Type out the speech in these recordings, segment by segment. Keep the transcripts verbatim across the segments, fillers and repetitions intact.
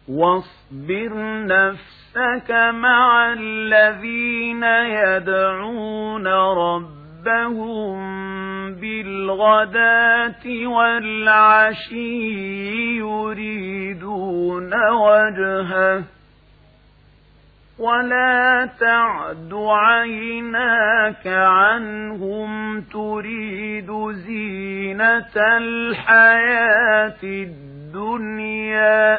واصبر نفسك مع الذين يدعون ربهم بالغداة والعشي يريدون وجهه ولا تعد عيناك عنهم تريد زينة الحياة الدنيا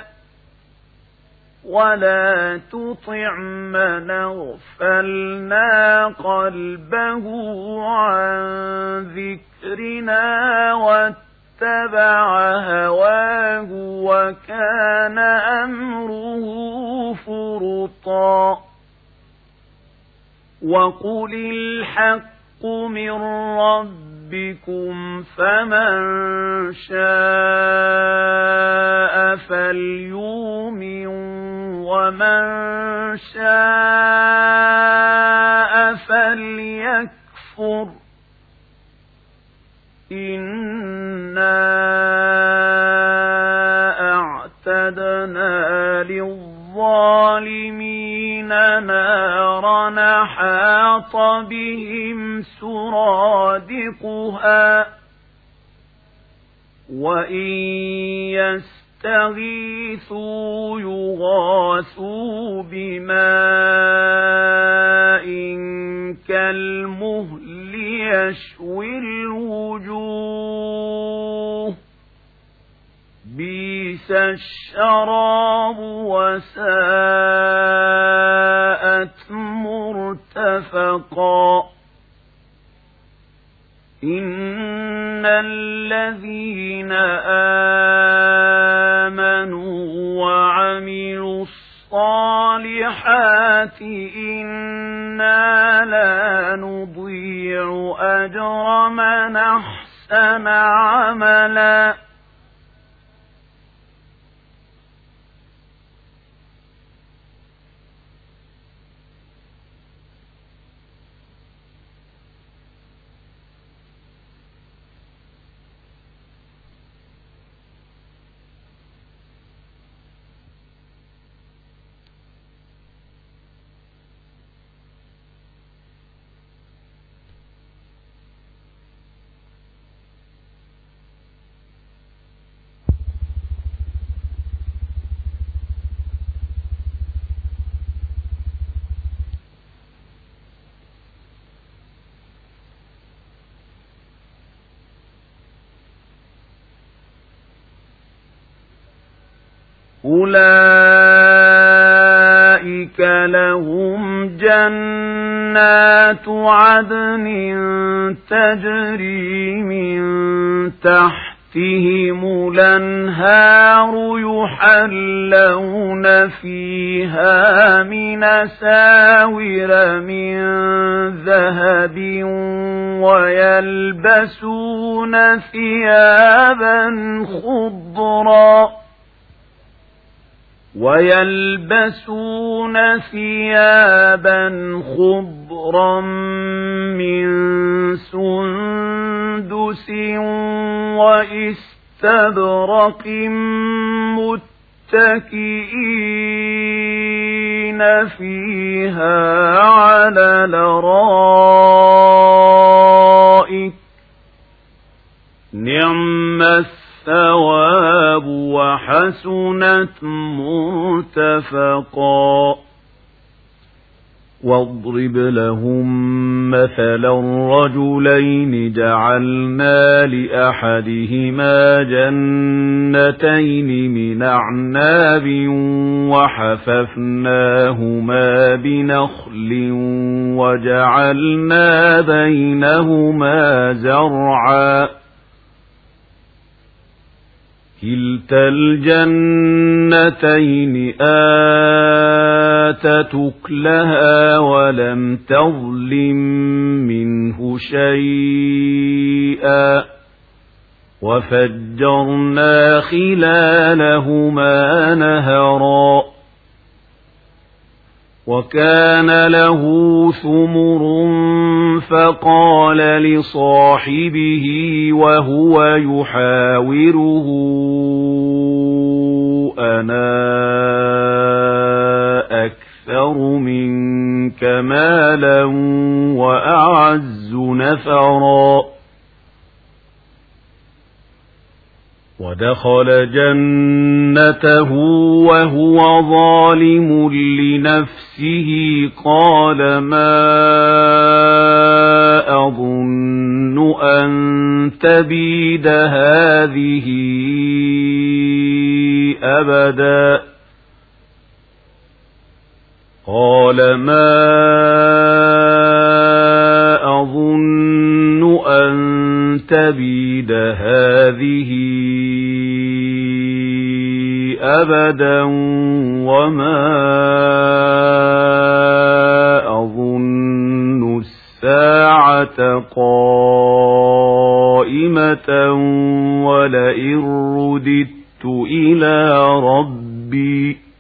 ولا تطع من اغفلنا قلبه عن ذكرنا واتبع هواه وكان أمره فرطا وقل الحق من ربكم فمن شاء فليؤمن ومن شاء فليكفر إنا أعتدنا للظالمين نارا أحاط بهم سرادقها وإن يستغيثوا يغاثوا بماء كالمهل يشوي الوجوه بئس الشراب وساءت مرتفقا إن الذين آمنوا وعملوا الصالحات إنا لا نضيع أجر من أحسن عملا أولئك لهم جنات عدن تجري من تحتهم الأنهار يحلون فيها من أساور من ذهب ويلبسون ثيابا خضرا ويلبسون ثيابا خضرا من سندس واستبرق متكئين فيها على الأرائك نعم الثواب وحسنت مرتفقا واضرب لهم مثلا رجلين جعلنا لأحدهما جنتين من أعناب وحففناهما بنخل وجعلنا بينهما زرعا كلتا الجنتين آتت أكلها ولم تظلم منه شيئا وفجرنا خلالهما نهرا وكان له ثمر فقال لصاحبه وهو يحاوره أنا منك مالا وأعز نفرا ودخل جنته وهو ظالم لنفسه قال ما أظن أن تبيد هذه أبدا قال ما أظن أن تبيد هذه أبدا وما أظن الساعة قائمة ولئن رددت إلى ربي